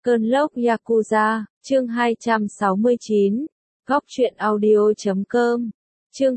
Cơn lốc Yakuza, chương 269, Góc truyện audio.com, chương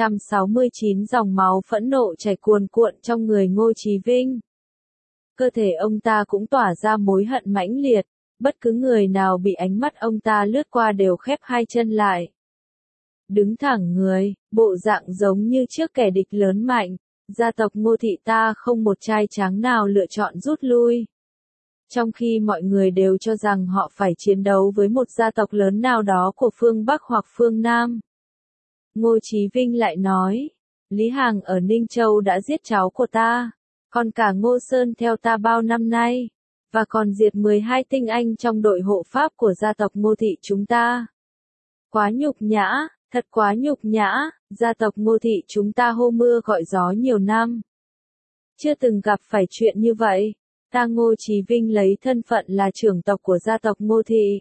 269 dòng máu phẫn nộ chảy cuồn cuộn trong người Ngô Chí Vinh. Cơ thể ông ta cũng tỏa ra mối hận mãnh liệt, bất cứ người nào bị ánh mắt ông ta lướt qua đều khép hai chân lại. Đứng thẳng người, bộ dạng giống như trước kẻ địch lớn mạnh, gia tộc Ngô thị ta không một trai tráng nào lựa chọn rút lui. Trong khi mọi người đều cho rằng họ phải chiến đấu với một gia tộc lớn nào đó của phương Bắc hoặc phương Nam. Ngô Chí Vinh lại nói, Lý Hằng ở Ninh Châu đã giết cháu của ta, còn cả Ngô Sơn theo ta bao năm nay, và còn diệt 12 tinh anh trong đội hộ pháp của gia tộc Ngô thị chúng ta. Quá nhục nhã, thật quá nhục nhã, gia tộc Ngô thị chúng ta hô mưa gọi gió nhiều năm. Chưa từng gặp phải chuyện như vậy. Ta Ngô Chí Vinh lấy thân phận là trưởng tộc của gia tộc Ngô thị,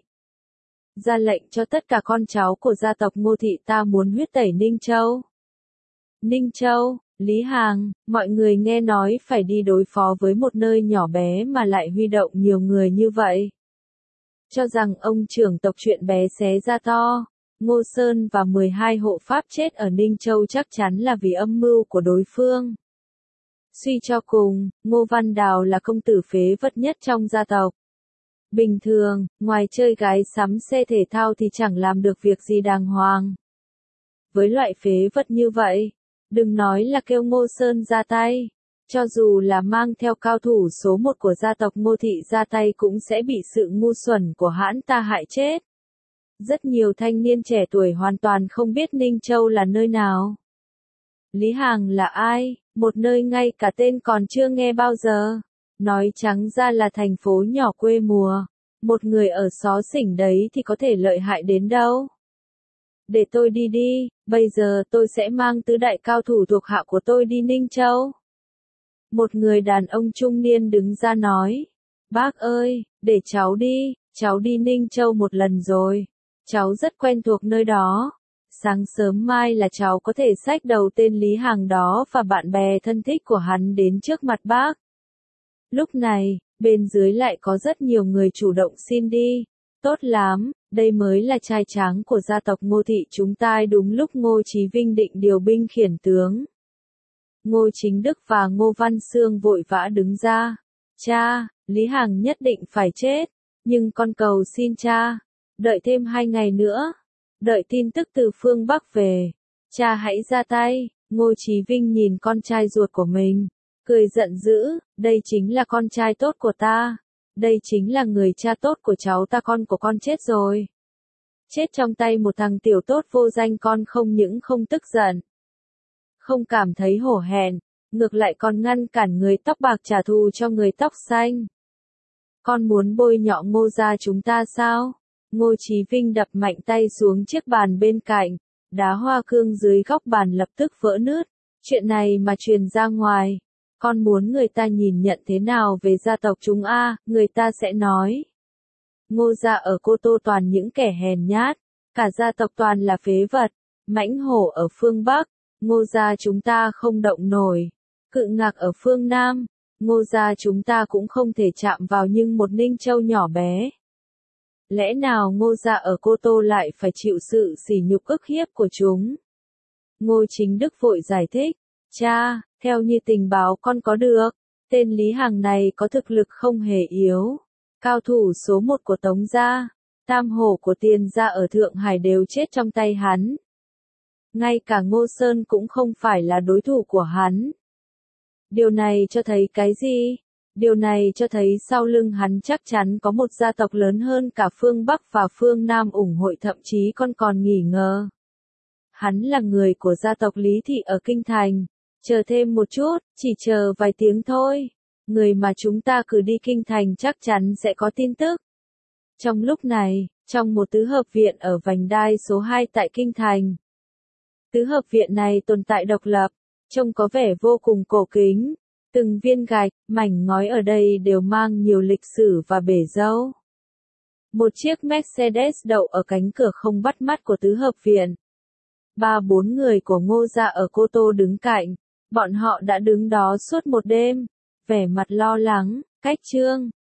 ra lệnh cho tất cả con cháu của gia tộc Ngô thị ta muốn huyết tẩy Ninh Châu. Ninh Châu, Lý Hằng, mọi người nghe nói phải đi đối phó với một nơi nhỏ bé mà lại huy động nhiều người như vậy. Cho rằng ông trưởng tộc chuyện bé xé ra to, Ngô Sơn và 12 hộ pháp chết ở Ninh Châu chắc chắn là vì âm mưu của đối phương. Suy cho cùng, Ngô Văn Đào là công tử phế vật nhất trong gia tộc. Bình thường, ngoài chơi gái sắm xe thể thao thì chẳng làm được việc gì đàng hoàng. Với loại phế vật như vậy, đừng nói là kêu Ngô Sơn ra tay, cho dù là mang theo cao thủ số 1 của gia tộc Ngô thị ra tay cũng sẽ bị sự ngu xuẩn của hãn ta hại chết. Rất nhiều thanh niên trẻ tuổi hoàn toàn không biết Ninh Châu là nơi nào. Lý Hằng là ai? Một nơi ngay cả tên còn chưa nghe bao giờ. Nói trắng ra là thành phố nhỏ quê mùa. Một người ở xó xỉnh đấy thì có thể lợi hại đến đâu. Để tôi đi đi, bây giờ tôi sẽ mang tứ đại cao thủ thuộc hạ của tôi đi Ninh Châu. Một người đàn ông trung niên đứng ra nói. Bác ơi, để cháu đi Ninh Châu một lần rồi. Cháu rất quen thuộc nơi đó. Sáng sớm mai là cháu có thể xách đầu tên Lý Hằng đó và bạn bè thân thích của hắn đến trước mặt bác. Lúc này, bên dưới lại có rất nhiều người chủ động xin đi. Tốt lắm, đây mới là trai tráng của gia tộc Ngô thị chúng ta. Đúng lúc Ngô Chí Vinh định điều binh khiển tướng, Ngô Chính Đức và Ngô Văn Xương vội vã đứng ra. Cha, Lý Hằng nhất định phải chết, nhưng con cầu xin cha, đợi thêm 2 ngày nữa. Đợi tin tức từ phương Bắc về, cha hãy ra tay. Ngô Chí Vinh nhìn con trai ruột của mình, cười giận dữ, đây chính là con trai tốt của ta, đây chính là người cha tốt của cháu ta. Con của con chết rồi, chết trong tay một thằng tiểu tốt vô danh. Con không những không tức giận, không cảm thấy hổ hẹn, ngược lại còn ngăn cản người tóc bạc trả thù cho người tóc xanh. Con muốn bôi nhọ Ngô gia chúng ta sao? Ngô Chí Vinh đập mạnh tay xuống chiếc bàn bên cạnh, đá hoa cương dưới góc bàn lập tức vỡ nứt. Chuyện này mà truyền ra ngoài, con muốn người ta nhìn nhận thế nào về gia tộc chúng a? Người ta sẽ nói, Ngô gia ở Cô Tô toàn những kẻ hèn nhát, cả gia tộc toàn là phế vật, mãnh hổ ở phương Bắc, Ngô gia chúng ta không động nổi, cự ngạc ở phương Nam, Ngô gia chúng ta cũng không thể chạm vào. Nhưng một Ninh Châu nhỏ bé, lẽ nào Ngô gia ở Cô Tô lại phải chịu sự sỉ nhục ức hiếp của chúng? Ngô Chính Đức vội giải thích, cha, theo như tình báo con có được, tên Lý Hằng này có thực lực không hề yếu. Cao thủ số 1 của Tống gia, tam hổ của Tiền gia ở Thượng Hải đều chết trong tay hắn. Ngay cả Ngô Sơn cũng không phải là đối thủ của hắn. Điều này cho thấy cái gì? Điều này cho thấy sau lưng hắn chắc chắn có một gia tộc lớn hơn cả phương Bắc và phương Nam ủng hộ. Thậm chí con còn nghi ngờ hắn là người của gia tộc Lý thị ở Kinh Thành. Chờ thêm một chút, chỉ chờ vài tiếng thôi. Người mà chúng ta cử đi Kinh Thành chắc chắn sẽ có tin tức. Trong lúc này, trong một tứ hợp viện ở vành đai số 2 tại Kinh Thành. Tứ hợp viện này tồn tại độc lập, trông có vẻ vô cùng cổ kính. Từng viên gạch, mảnh ngói ở đây đều mang nhiều lịch sử và bể dâu. Một chiếc Mercedes đậu ở cánh cửa không bắt mắt của tứ hợp viện. 3-4 người của Ngô gia ở Cô Tô đứng cạnh. Bọn họ đã đứng đó suốt một đêm, vẻ mặt lo lắng. Cách Trương,